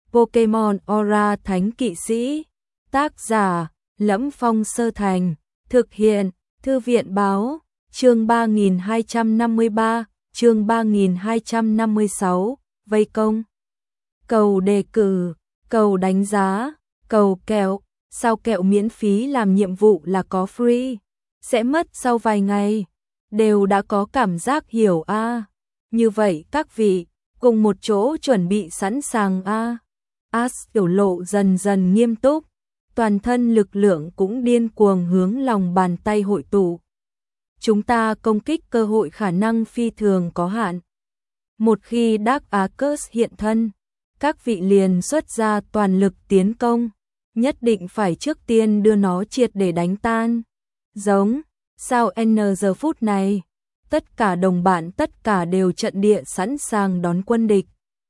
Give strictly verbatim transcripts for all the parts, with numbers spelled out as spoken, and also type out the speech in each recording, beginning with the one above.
Pokemon Aura Thánh Kỵ Sĩ. Tác giả: Lẫm Phong Sơ Thành. Thực hiện: Thư viện báo. Chương ba nghìn hai trăm năm mươi ba, chương ba nghìn hai trăm năm mươi sáu, vây công. Cầu đề cử, cầu đánh giá, cầu kẹo. Sao kẹo miễn phí làm nhiệm vụ là có free, sẽ mất sau vài ngày, đều đã có cảm giác hiểu a. À. Như vậy các vị, cùng một chỗ chuẩn bị sẵn sàng a. À. Ash biểu lộ dần dần nghiêm túc, toàn thân lực lượng cũng điên cuồng hướng lòng bàn tay hội tụ. Chúng ta công kích cơ hội khả năng phi thường có hạn. Một khi Dark Arcus hiện thân, các vị liền xuất ra toàn lực tiến công, nhất định phải trước tiên đưa nó triệt để đánh tan. Giống, sao N giờ phút này, tất cả đồng bạn tất cả đều trận địa sẵn sàng đón quân địch.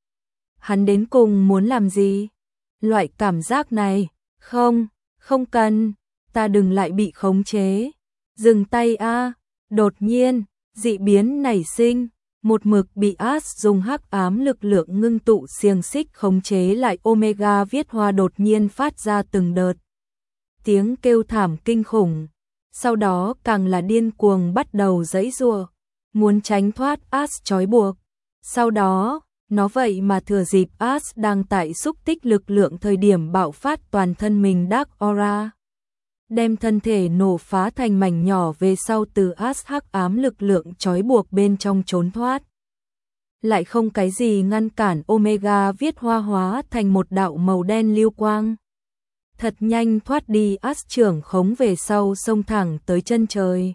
Hắn đến cùng muốn làm gì? Loại cảm giác này, không, không cần, ta đừng lại bị khống chế. Dừng tay a. Đột nhiên, dị biến nảy sinh, một mực bị Ash dùng hắc ám lực lượng ngưng tụ xiềng xích khống chế lại Omega viết hoa đột nhiên phát ra từng đợt tiếng kêu thảm kinh khủng, sau đó càng là điên cuồng bắt đầu giãy giụa, muốn tránh thoát Ash trói buộc. Sau đó, nó vậy mà thừa dịp Ash đang tại xúc tích lực lượng thời điểm bạo phát toàn thân mình Dark Aura, đem thân thể nổ phá thành mảnh nhỏ về sau từ Ash hắc ám lực lượng trói buộc bên trong trốn thoát. Lại không cái gì ngăn cản Omega viết hoa hóa thành một đạo màu đen lưu quang. Thật nhanh thoát đi Ash trưởng khống về sau xông thẳng tới chân trời.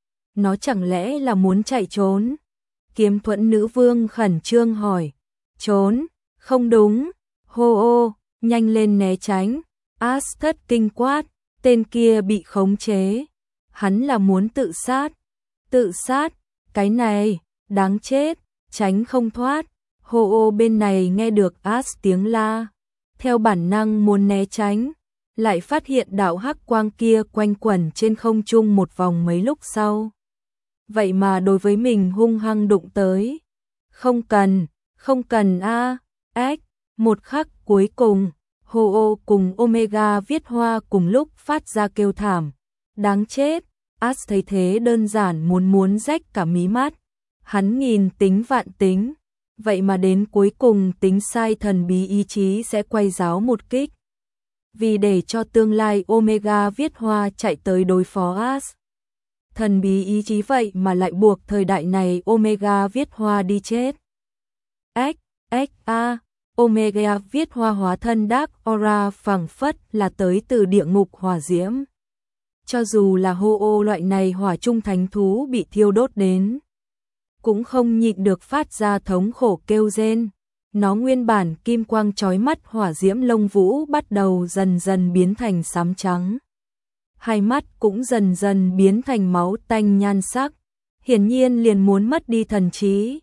Nó chẳng lẽ là muốn chạy trốn? Kiếm Thuẫn nữ vương khẩn trương hỏi. Trốn? Không đúng. Hô ô, nhanh lên né tránh. Ash thất kinh quát. Tên kia bị khống chế, hắn là muốn tự sát. Tự sát, cái này, đáng chết, tránh không thoát. Hô ô bên này nghe được Ash tiếng la, theo bản năng muốn né tránh, lại phát hiện đạo hắc quang kia quanh quẩn trên không trung một vòng mấy lúc sau. Vậy mà đối với mình hung hăng đụng tới. Không cần, không cần a. Ếch, một khắc cuối cùng. Hô ô cùng Omega viết hoa cùng lúc phát ra kêu thảm. Đáng chết, Ash thấy thế đơn giản muốn muốn rách cả mí mắt. Hắn nghìn tính vạn tính, vậy mà đến cuối cùng tính sai thần bí ý chí sẽ quay giáo một kích. Vì để cho tương lai Omega viết hoa chạy tới đối phó Ash. Thần bí ý chí vậy mà lại buộc thời đại này Omega viết hoa đi chết. Ếch, ếch a. Omega viết hoa hóa thân Dark Aura phảng phất là tới từ địa ngục hỏa diễm. Cho dù là hô ô loại này hỏa trung thánh thú bị thiêu đốt đến, cũng không nhịn được phát ra thống khổ kêu rên. Nó nguyên bản kim quang chói mắt hỏa diễm lông vũ bắt đầu dần dần biến thành xám trắng. Hai mắt cũng dần dần biến thành máu tanh nhan sắc, hiển nhiên liền muốn mất đi thần trí.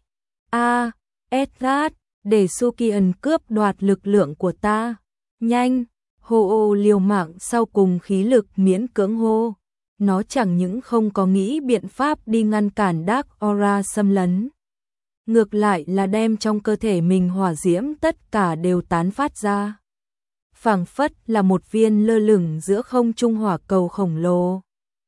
A, Edgard, để Sukian cướp đoạt lực lượng của ta. Nhanh, hô ô liều mạng sau cùng khí lực miễn cưỡng hô. Nó chẳng những không có nghĩ biện pháp đi ngăn cản Dark Aura xâm lấn, ngược lại là đem trong cơ thể mình hỏa diễm tất cả đều tán phát ra. Phảng phất là một viên lơ lửng giữa không trung hỏa cầu khổng lồ.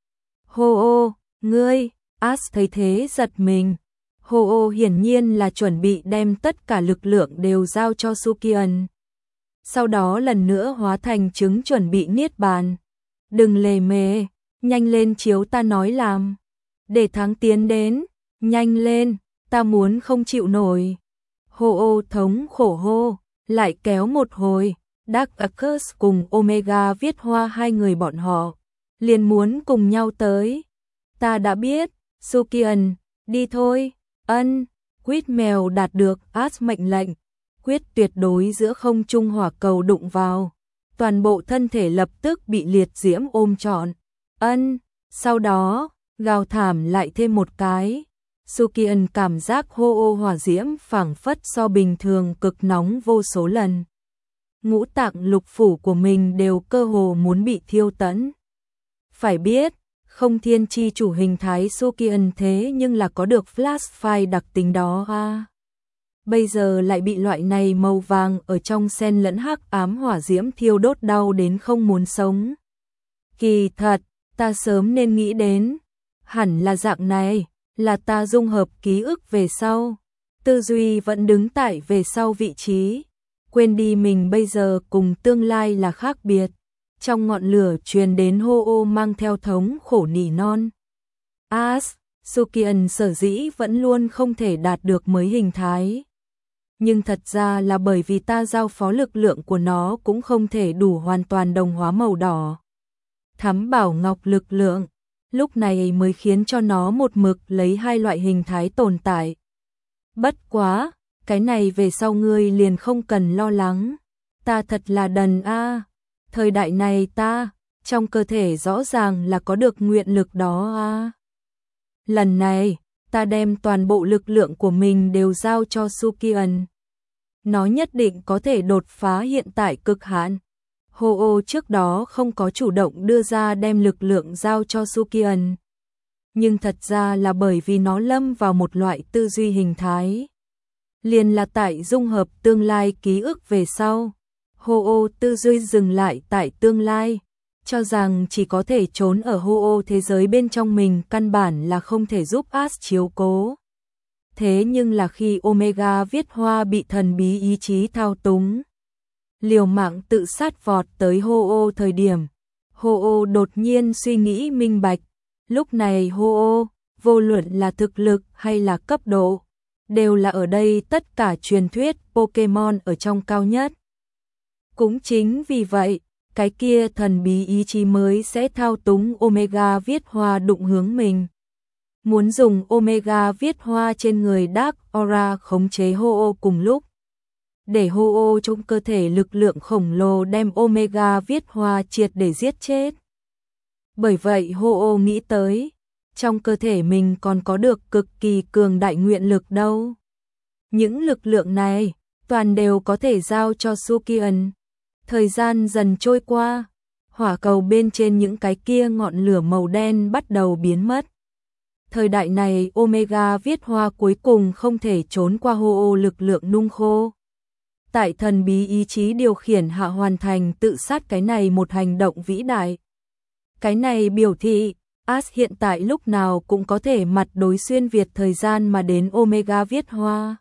Hô ô, ngươi, Ash thấy thế giật mình. Hô ô hiển nhiên là chuẩn bị đem tất cả lực lượng đều giao cho Sukian. Sau đó lần nữa hóa thành trứng chuẩn bị niết bàn. Đừng lề mề, nhanh lên chiếu ta nói làm. Để thắng tiến đến, nhanh lên, ta muốn không chịu nổi. Hô ô thống khổ hô, lại kéo một hồi. Dark Arcus cùng Omega viết hoa hai người bọn họ, liền muốn cùng nhau tới. Ta đã biết, Sukian, đi thôi. Ân, Quyết mèo đạt được Ash mệnh lệnh, quyết tuyệt đối giữa không trung hỏa cầu đụng vào, toàn bộ thân thể lập tức bị liệt diễm ôm trọn. Ân, sau đó, gào thảm lại thêm một cái. Sukian cảm giác hô ô hỏa diễm phảng phất so bình thường cực nóng vô số lần. Ngũ tạng lục phủ của mình đều cơ hồ muốn bị thiêu tẫn. Phải biết, không thiên chi chủ hình thái Sukian thế nhưng là có được flash fire đặc tính đó a. À. bây giờ lại bị loại này màu vàng ở trong xen lẫn hắc ám hỏa diễm thiêu đốt đau đến không muốn sống. Kỳ thật, ta sớm nên nghĩ đến, hẳn là dạng này, là ta dung hợp ký ức về sau, tư duy vẫn đứng tại về sau vị trí, quên đi mình bây giờ cùng tương lai là khác biệt. Trong ngọn lửa truyền đến hô ô mang theo thống khổ nỉ non. As, Sukian sở dĩ vẫn luôn không thể đạt được mới hình thái. Nhưng thật ra là bởi vì ta giao phó lực lượng của nó cũng không thể đủ hoàn toàn đồng hóa màu đỏ. Thắm bảo ngọc lực lượng, lúc này mới khiến cho nó một mực lấy hai loại hình thái tồn tại. Bất quá, cái này về sau ngươi liền không cần lo lắng. Ta thật là đần a. Thời đại này ta, trong cơ thể rõ ràng là có được nguyện lực đó a. Lần này, ta đem toàn bộ lực lượng của mình đều giao cho Sukian. Nó nhất định có thể đột phá hiện tại cực hạn. Hô ô trước đó không có chủ động đưa ra đem lực lượng giao cho Sukian. Nhưng thật ra là bởi vì nó lâm vào một loại tư duy hình thái. Liền là tại dung hợp tương lai ký ức về sau. Hô ô tư duy dừng lại tại tương lai, cho rằng chỉ có thể trốn ở hô ô thế giới bên trong mình căn bản là không thể giúp As chiếu cố. Thế nhưng là khi Omega viết hoa bị thần bí ý chí thao túng, liều mạng tự sát vọt tới hô ô thời điểm, hô ô đột nhiên suy nghĩ minh bạch, lúc này hô ô, vô luận là thực lực hay là cấp độ, đều là ở đây tất cả truyền thuyết Pokemon ở trong cao nhất. Cũng chính vì vậy, cái kia thần bí ý chí mới sẽ thao túng Omega viết hoa đụng hướng mình. Muốn dùng Omega viết hoa trên người Dark Aura khống chế hô ô cùng lúc. Để hô ô trong cơ thể lực lượng khổng lồ đem Omega viết hoa triệt để giết chết. Bởi vậy hô ô nghĩ tới, trong cơ thể mình còn có được cực kỳ cường đại nguyện lực đâu. Những lực lượng này, toàn đều có thể giao cho Sukian. Thời gian dần trôi qua, hỏa cầu bên trên những cái kia ngọn lửa màu đen bắt đầu biến mất. Thời đại này Omega viết hoa cuối cùng không thể trốn qua hô ô lực lượng nung khô. Tại thần bí ý chí điều khiển hạ hoàn thành tự sát cái này một hành động vĩ đại. Cái này biểu thị, As hiện tại lúc nào cũng có thể mặt đối xuyên việt thời gian mà đến Omega viết hoa.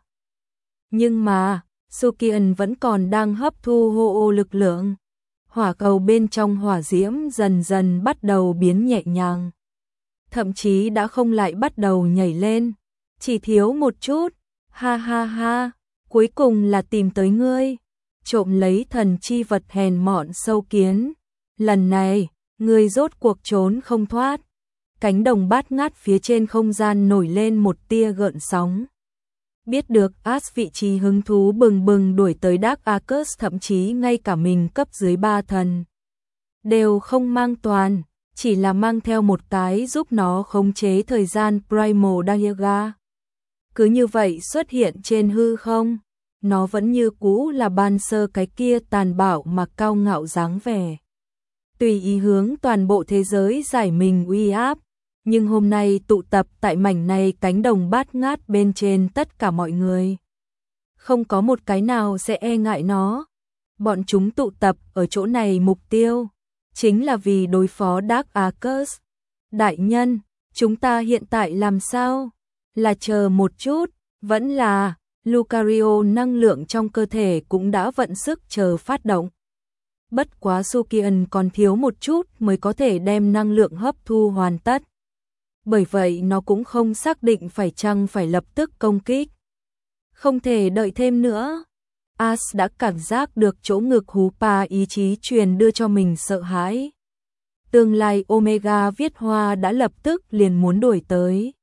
Nhưng mà, Sukian vẫn còn đang hấp thu hô ô lực lượng. Hỏa cầu bên trong hỏa diễm dần dần bắt đầu biến nhẹ nhàng. Thậm chí đã không lại bắt đầu nhảy lên. Chỉ thiếu một chút. Ha ha ha. Cuối cùng là tìm tới ngươi. Trộm lấy thần chi vật hèn mọn sâu kiến. Lần này, ngươi rốt cuộc trốn không thoát. Cánh đồng bát ngát phía trên không gian nổi lên một tia gợn sóng. Biết được As vị trí hứng thú bừng bừng đuổi tới Dark Arcus, thậm chí ngay cả mình cấp dưới ba thần đều không mang toàn, chỉ là mang theo một cái giúp nó khống chế thời gian Primal Diaga. Cứ như vậy xuất hiện trên hư không, nó vẫn như cũ là ban sơ cái kia tàn bạo mà cao ngạo dáng vẻ. Tùy ý hướng toàn bộ thế giới giải mình uy áp. Nhưng hôm nay tụ tập tại mảnh này cánh đồng bát ngát bên trên tất cả mọi người. Không có một cái nào sẽ e ngại nó. Bọn chúng tụ tập ở chỗ này mục tiêu, chính là vì đối phó Dark Arcus. Đại nhân, chúng ta hiện tại làm sao? Là chờ một chút, vẫn là, Lucario năng lượng trong cơ thể cũng đã vận sức chờ phát động. Bất quá Sukian còn thiếu một chút mới có thể đem năng lượng hấp thu hoàn tất. Bởi vậy nó cũng không xác định phải chăng phải lập tức công kích. Không thể đợi thêm nữa. As đã cảm giác được chỗ ngực hú pa ý chí truyền đưa cho mình sợ hãi. Tương lai Omega viết hoa đã lập tức liền muốn đuổi tới.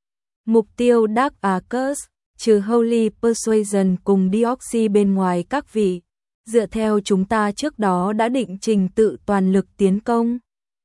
Mục tiêu Dark Arcus, trừ Holy Persuasion cùng Deoxy bên ngoài các vị, dựa theo chúng ta trước đó đã định trình tự toàn lực tiến công.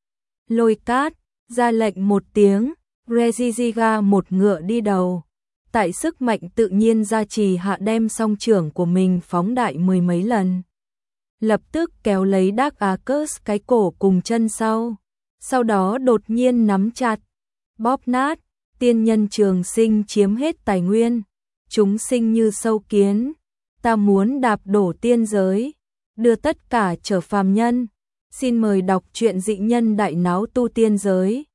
Lôi cát ra lệnh một tiếng, Regigiga một ngựa đi đầu. Tại sức mạnh tự nhiên gia trì hạ đem song trưởng của mình phóng đại mười mấy lần. Lập tức kéo lấy Dark Arcus cái cổ cùng chân sau. Sau đó đột nhiên nắm chặt, bóp nát, tiên nhân trường sinh chiếm hết tài nguyên. chúng sinh như sâu kiến, ta muốn đạp đổ tiên giới, đưa tất cả trở phàm nhân. Xin mời đọc truyện Dị Nhân Đại Náo Tu Tiên Giới.